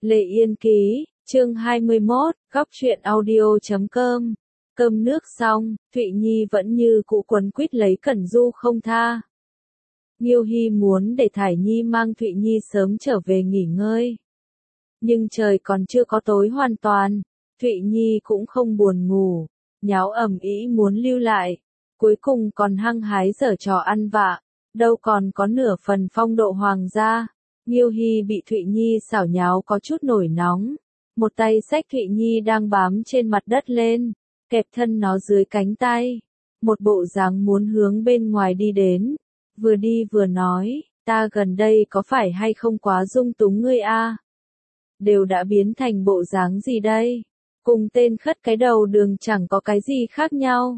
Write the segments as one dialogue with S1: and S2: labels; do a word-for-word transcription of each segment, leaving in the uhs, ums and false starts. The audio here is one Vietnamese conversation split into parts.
S1: Lệ Yên Ký, chương hai mươi mốt, góc truyện audio chấm com. Cơm nước xong, Thụy Nhi vẫn như cũ quấn quýt lấy Cẩn Du không tha. Nghiêu Hy muốn để Thải Nhi mang Thụy Nhi sớm trở về nghỉ ngơi. Nhưng trời còn chưa có tối hoàn toàn, Thụy Nhi cũng không buồn ngủ, nháo ầm ĩ muốn lưu lại, cuối cùng còn hăng hái giở trò ăn vạ, đâu còn có nửa phần phong độ hoàng gia. Nghiêu Hy bị Thụy Nhi xảo nháo có chút nổi nóng, một tay xách Thụy Nhi đang bám trên mặt đất lên, kẹp thân nó dưới cánh tay, một bộ dáng muốn hướng bên ngoài đi đến, vừa đi vừa nói, ta gần đây có phải hay không quá dung túng ngươi a? Đều đã biến thành bộ dáng gì đây? Cùng tên khất cái đầu đường chẳng có cái gì khác nhau.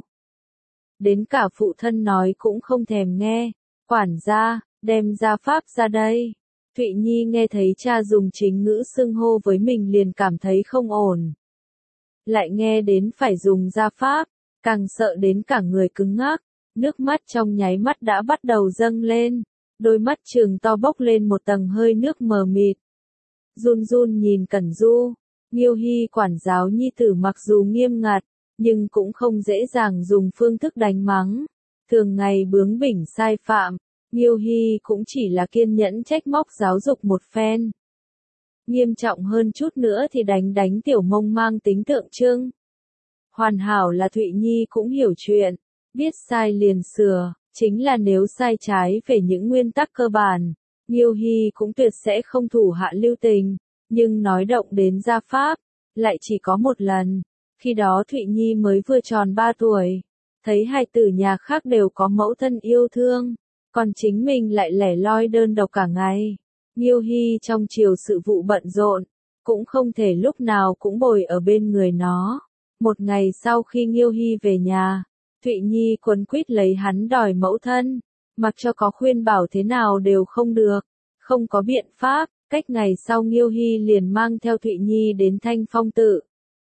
S1: Đến cả phụ thân nói cũng không thèm nghe, quản gia, đem gia pháp ra đây. Thụy Nhi nghe thấy cha dùng chính ngữ xưng hô với mình liền cảm thấy không ổn. Lại nghe đến phải dùng gia pháp, càng sợ đến cả người cứng ngắc, nước mắt trong nháy mắt đã bắt đầu dâng lên, đôi mắt trừng to bốc lên một tầng hơi nước mờ mịt. Run run nhìn Cẩn Du, Nghiêu Hy quản giáo nhi tử mặc dù nghiêm ngặt, nhưng cũng không dễ dàng dùng phương thức đánh mắng. Thường ngày bướng bỉnh sai phạm, Nghiêu Hy cũng chỉ là kiên nhẫn trách móc giáo dục một phen. Nghiêm trọng hơn chút nữa thì đánh đánh tiểu mông mang tính tượng trưng. Hoàn hảo là Thụy Nhi cũng hiểu chuyện, biết sai liền sửa, chính là nếu sai trái về những nguyên tắc cơ bản, Nghiêu Hy cũng tuyệt sẽ không thủ hạ lưu tình, nhưng nói động đến gia pháp, lại chỉ có một lần, khi đó Thụy Nhi mới vừa tròn ba tuổi, thấy hai tử nhà khác đều có mẫu thân yêu thương, còn chính mình lại lẻ loi đơn độc cả ngày. Nghiêu Hy trong chiều sự vụ bận rộn, cũng không thể lúc nào cũng bồi ở bên người nó. Một ngày sau khi Nghiêu Hy về nhà, Thụy Nhi quấn quýt lấy hắn đòi mẫu thân, mặc cho có khuyên bảo thế nào đều không được, không có biện pháp, cách ngày sau Nghiêu Hy liền mang theo Thụy Nhi đến Thanh Phong tự.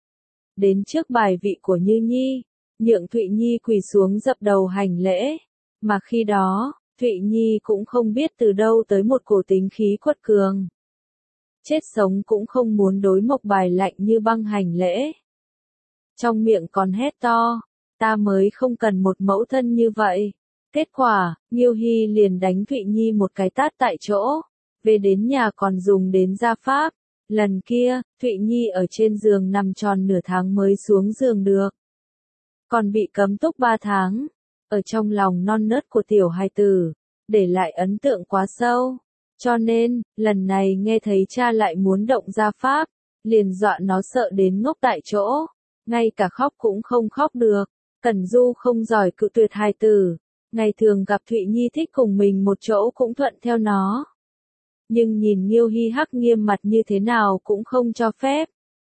S1: Đến trước bài vị của Như Nhi, nhượng Thụy Nhi quỳ xuống dập đầu hành lễ, mà khi đó, Thụy Nhi cũng không biết từ đâu tới một cổ tính khí quật cường. Chết sống cũng không muốn đối Mộc Bài lạnh như băng hành lễ. Trong miệng còn hét to, ta mới không cần một mẫu thân như vậy. Kết quả, Nghiêu Hy liền đánh Thụy Nhi một cái tát tại chỗ, về đến nhà còn dùng đến gia pháp. Lần kia, Thụy Nhi ở trên giường nằm tròn nửa tháng mới xuống giường được. Còn bị cấm túc ba tháng. Ở trong lòng non nớt của tiểu hài tử, để lại ấn tượng quá sâu. Cho nên, lần này nghe thấy cha lại muốn động gia pháp, liền dọa nó sợ đến ngốc tại chỗ, ngay cả khóc cũng không khóc được. Cẩn Du không giỏi cự tuyệt hài tử, ngày thường gặp Thụy Nhi thích cùng mình một chỗ cũng thuận theo nó. Nhưng nhìn Nghiêu Hy hắc nghiêm mặt như thế nào cũng không cho phép.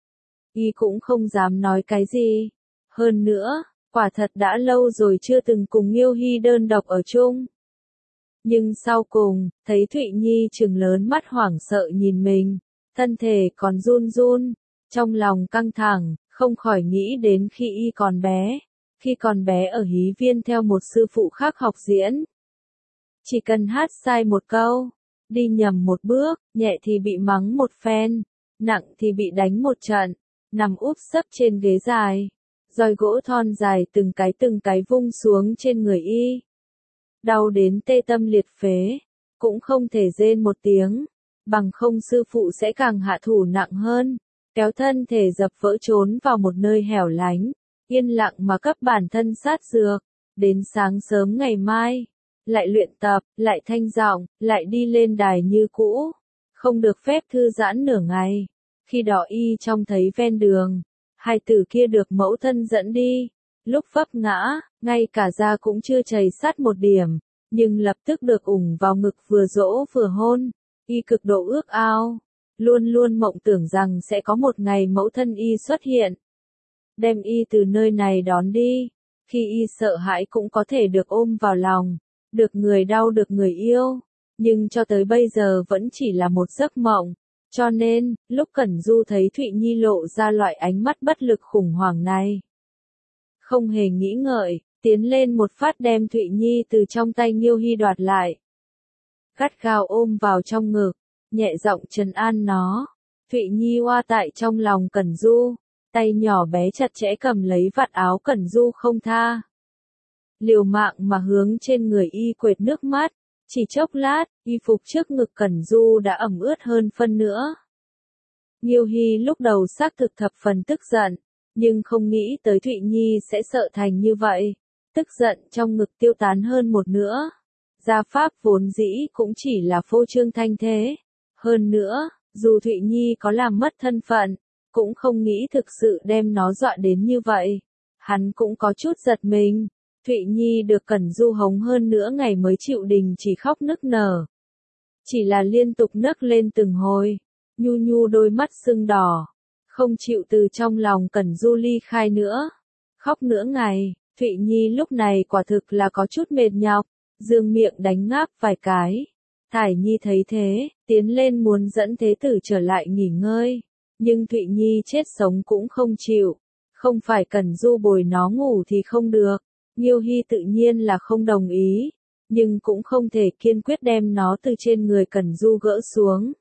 S1: Y cũng không dám nói cái gì. Hơn nữa, quả thật đã lâu rồi chưa từng cùng Nghiêu Hy đơn độc ở chung. Nhưng sau cùng, thấy Thụy Nhi trừng lớn mắt hoảng sợ nhìn mình, thân thể còn run run, trong lòng căng thẳng, không khỏi nghĩ đến khi Y còn bé, khi còn bé ở Hí Viên theo một sư phụ khác học diễn. Chỉ cần hát sai một câu, đi nhầm một bước, nhẹ thì bị mắng một phen, nặng thì bị đánh một trận, nằm úp sấp trên ghế dài. Roi gỗ thon dài từng cái từng cái vung xuống trên người Y. Đau đến tê tâm liệt phế, cũng không thể rên một tiếng, bằng không sư phụ sẽ càng hạ thủ nặng hơn, kéo thân thể dập vỡ trốn vào một nơi hẻo lánh, yên lặng mà cấp bản thân sát dược, đến sáng sớm ngày mai, lại luyện tập, lại thanh giọng, lại đi lên đài như cũ, không được phép thư giãn nửa ngày. Khi đó Y trông thấy ven đường, hai tử kia được mẫu thân dẫn đi, lúc vấp ngã, ngay cả da cũng chưa chảy sát một điểm, nhưng lập tức được ủng vào ngực vừa dỗ vừa hôn. Y cực độ ước ao, luôn luôn mộng tưởng rằng sẽ có một ngày mẫu thân Y xuất hiện, đem Y từ nơi này đón đi, khi Y sợ hãi cũng có thể được ôm vào lòng, được người đau được người yêu, nhưng cho tới bây giờ vẫn chỉ là một giấc mộng. Cho nên, lúc Cẩn Du thấy Thụy Nhi lộ ra loại ánh mắt bất lực khủng hoảng này, không hề nghĩ ngợi, tiến lên một phát đem Thụy Nhi từ trong tay Nghiêu Hy đoạt lại. Gắt gao ôm vào trong ngực, nhẹ giọng trấn an nó, Thụy Nhi oa tại trong lòng Cẩn Du, tay nhỏ bé chặt chẽ cầm lấy vạt áo Cẩn Du không tha. Liều mạng mà hướng trên người y quệt nước mắt, chỉ chốc lát, y phục trước ngực Cẩn Du đã ẩm ướt hơn phân nữa. Nghiêu Hy lúc đầu xác thực thập phần tức giận, nhưng không nghĩ tới Thụy Nhi sẽ sợ thành như vậy, tức giận trong ngực tiêu tán hơn một nữa. Gia pháp vốn dĩ cũng chỉ là phô trương thanh thế. Hơn nữa, dù Thụy Nhi có làm mất thân phận, cũng không nghĩ thực sự đem nó dọa đến như vậy. Hắn cũng có chút giật mình. Thụy Nhi được Cẩn Du hống hơn nữa ngày mới chịu đình chỉ khóc nức nở. Chỉ là liên tục nấc lên từng hồi, nhu nhu đôi mắt sưng đỏ, không chịu từ trong lòng Cẩn Du ly khai nữa. Khóc nửa ngày, Thụy Nhi lúc này quả thực là có chút mệt nhọc, dương miệng đánh ngáp vài cái. Thải Nhi thấy thế, tiến lên muốn dẫn thế tử trở lại nghỉ ngơi, nhưng Thụy Nhi chết sống cũng không chịu, không phải Cẩn Du bồi nó ngủ thì không được. Nghiêu Hy tự nhiên là không đồng ý, nhưng cũng không thể kiên quyết đem nó từ trên người Cẩn Du gỡ xuống.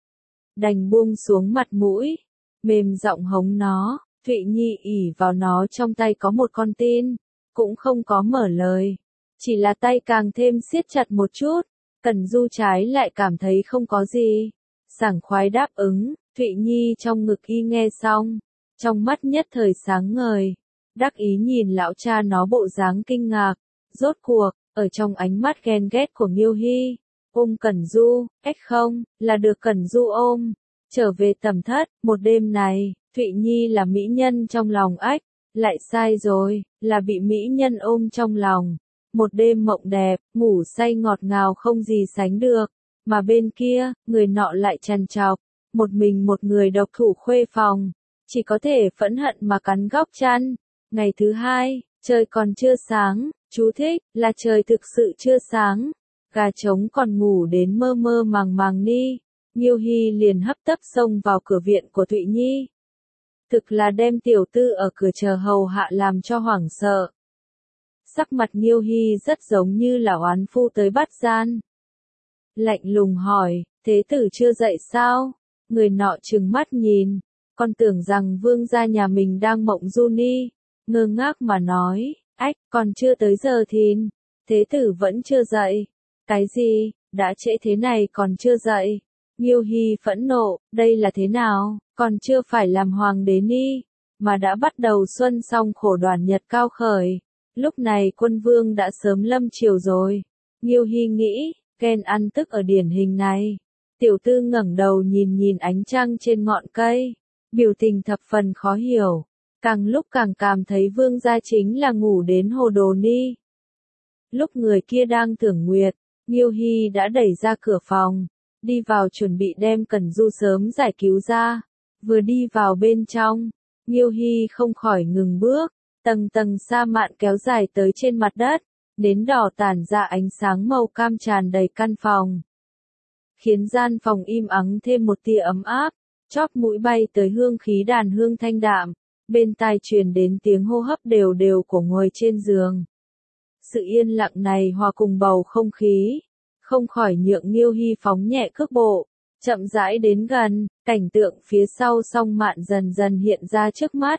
S1: Đành buông xuống mặt mũi, mềm giọng hống nó. Thụy Nhi ỉ vào nó trong tay có một con tin, cũng không có mở lời, chỉ là tay càng thêm siết chặt một chút. Cẩn Du trái lại cảm thấy không có gì, sảng khoái đáp ứng. Thụy Nhi trong ngực y nghe xong, trong mắt nhất thời sáng ngời, đắc ý nhìn lão cha nó bộ dáng kinh ngạc. Rốt cuộc, ở trong ánh mắt ghen ghét của Nghiêu Hy, ôm Cẩn Du, ếch không, là được Cẩn Du ôm. Trở về tầm thất, một đêm này, Thụy Nhi là mỹ nhân trong lòng ếch, lại sai rồi, là bị mỹ nhân ôm trong lòng. Một đêm mộng đẹp, ngủ say ngọt ngào không gì sánh được, mà bên kia, người nọ lại trằn trọc, một mình một người độc thủ khuê phòng, chỉ có thể phẫn hận mà cắn góc chăn. Ngày thứ hai, trời còn chưa sáng, chú thích, là trời thực sự chưa sáng, gà trống còn ngủ đến mơ mơ màng màng ni. Nghiêu Hy liền hấp tấp xông vào cửa viện của Thụy Nhi. Thực là đem tiểu tư ở cửa chờ hầu hạ làm cho hoảng sợ. Sắc mặt Nghiêu Hy rất giống như là oán phu tới bắt gian. Lạnh lùng hỏi, thế tử chưa dậy sao? Người nọ trừng mắt nhìn, còn tưởng rằng vương gia nhà mình đang mộng du ni, ngơ ngác mà nói, ách, còn chưa tới giờ thìn, thế tử vẫn chưa dậy. Cái gì, đã trễ thế này còn chưa dậy? Nghiêu Hy phẫn nộ, đây là thế nào, còn chưa phải làm hoàng đế ni, mà đã bắt đầu xuân xong khổ đoàn nhật cao khởi. Lúc này quân vương đã sớm lâm triều rồi. Nghiêu Hy nghĩ, ghen ăn tức ở điển hình này. Tiểu tư ngẩng đầu nhìn nhìn ánh trăng trên ngọn cây, biểu tình thập phần khó hiểu, càng lúc càng cảm thấy vương gia chính là ngủ đến hồ đồ ni. Lúc người kia đang thưởng nguyệt, Nghiêu Hy đã đẩy ra cửa phòng, đi vào chuẩn bị đem Cẩn Du sớm giải cứu ra. Vừa đi vào bên trong, Nghiêu Hy không khỏi ngừng bước, tầng tầng sa mạn kéo dài tới trên mặt đất, nến đỏ tản ra ánh sáng màu cam tràn đầy căn phòng, khiến gian phòng im ắng thêm một tia ấm áp. Chóp mũi bay tới hương khí đàn hương thanh đạm, bên tai truyền đến tiếng hô hấp đều đều của ngồi trên giường. Sự yên lặng này hòa cùng bầu không khí, không khỏi nhượng Nghiêu Hy phóng nhẹ cước bộ, chậm rãi đến gần. Cảnh tượng phía sau song mạn dần dần hiện ra trước mắt.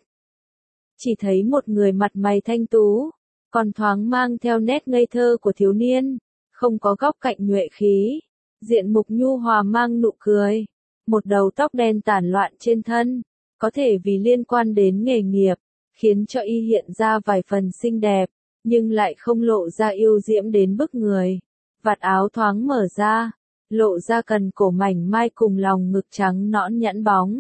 S1: Chỉ thấy một người mặt mày thanh tú, còn thoáng mang theo nét ngây thơ của thiếu niên, không có góc cạnh nhuệ khí, diện mục nhu hòa mang nụ cười, một đầu tóc đen tản loạn trên thân, có thể vì liên quan đến nghề nghiệp, khiến cho y hiện ra vài phần xinh đẹp, nhưng lại không lộ ra yêu diễm đến bức người. Vạt áo thoáng mở ra, lộ ra cần cổ mảnh mai cùng lòng ngực trắng nõn nhẵn bóng,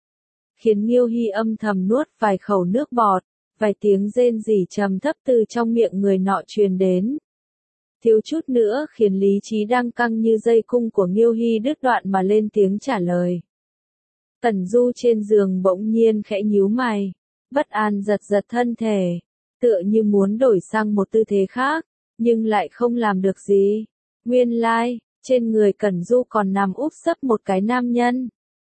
S1: khiến Nghiêu Hy âm thầm nuốt vài khẩu nước bọt, vài tiếng rên rỉ trầm thấp từ trong miệng người nọ truyền đến. Thiếu chút nữa khiến lý trí đang căng như dây cung của Nghiêu Hy đứt đoạn mà lên tiếng trả lời. Cẩn Du trên giường bỗng nhiên khẽ nhíu mày, bất an giật giật thân thể, tựa như muốn đổi sang một tư thế khác, nhưng lại không làm được gì. Nguyên lai, trên người Cẩn Du còn nằm úp sấp một cái nam nhân.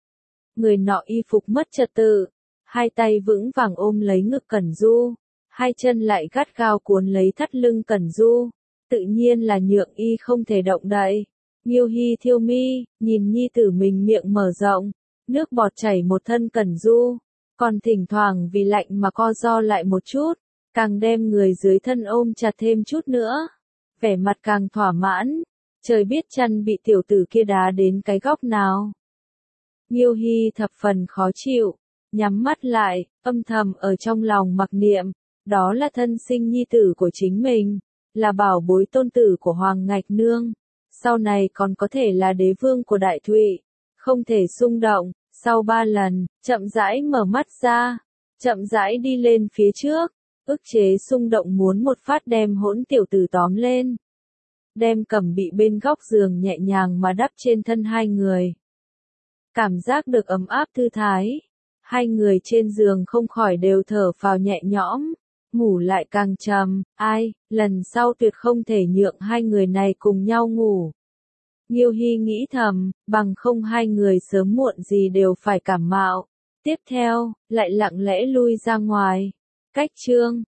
S1: Người nọ y phục mất trật tự, hai tay vững vàng ôm lấy ngực Cẩn Du, hai chân lại gắt gao cuốn lấy thắt lưng Cẩn Du, tự nhiên là nhượng y không thể động đậy. Nghiêu Hy thiêu mi, nhìn nhi tử mình miệng mở rộng, nước bọt chảy một thân Cẩn Du, còn thỉnh thoảng vì lạnh mà co ro lại một chút, càng đem người dưới thân ôm chặt thêm chút nữa, vẻ mặt càng thỏa mãn, trời biết chăn bị tiểu tử kia đá đến cái góc nào. Nghiêu Hy thập phần khó chịu, nhắm mắt lại, âm thầm ở trong lòng mặc niệm, đó là thân sinh nhi tử của chính mình, là bảo bối tôn tử của Hoàng Ngạch Nương, sau này còn có thể là đế vương của Đại Thụy, không thể xung động. Sau ba lần, chậm rãi mở mắt ra, chậm rãi đi lên phía trước, ức chế xung động muốn một phát đem hỗn tiểu tử tóm lên. Đem Cẩm Bị bên góc giường nhẹ nhàng mà đắp trên thân hai người. Cảm giác được ấm áp thư thái, hai người trên giường không khỏi đều thở phào nhẹ nhõm, ngủ lại càng trầm, ai, lần sau tuyệt không thể nhượng hai người này cùng nhau ngủ. Nghiêu Hy nghĩ thầm, bằng không hai người sớm muộn gì đều phải cảm mạo. Tiếp theo, lại lặng lẽ lui ra ngoài. Cách chương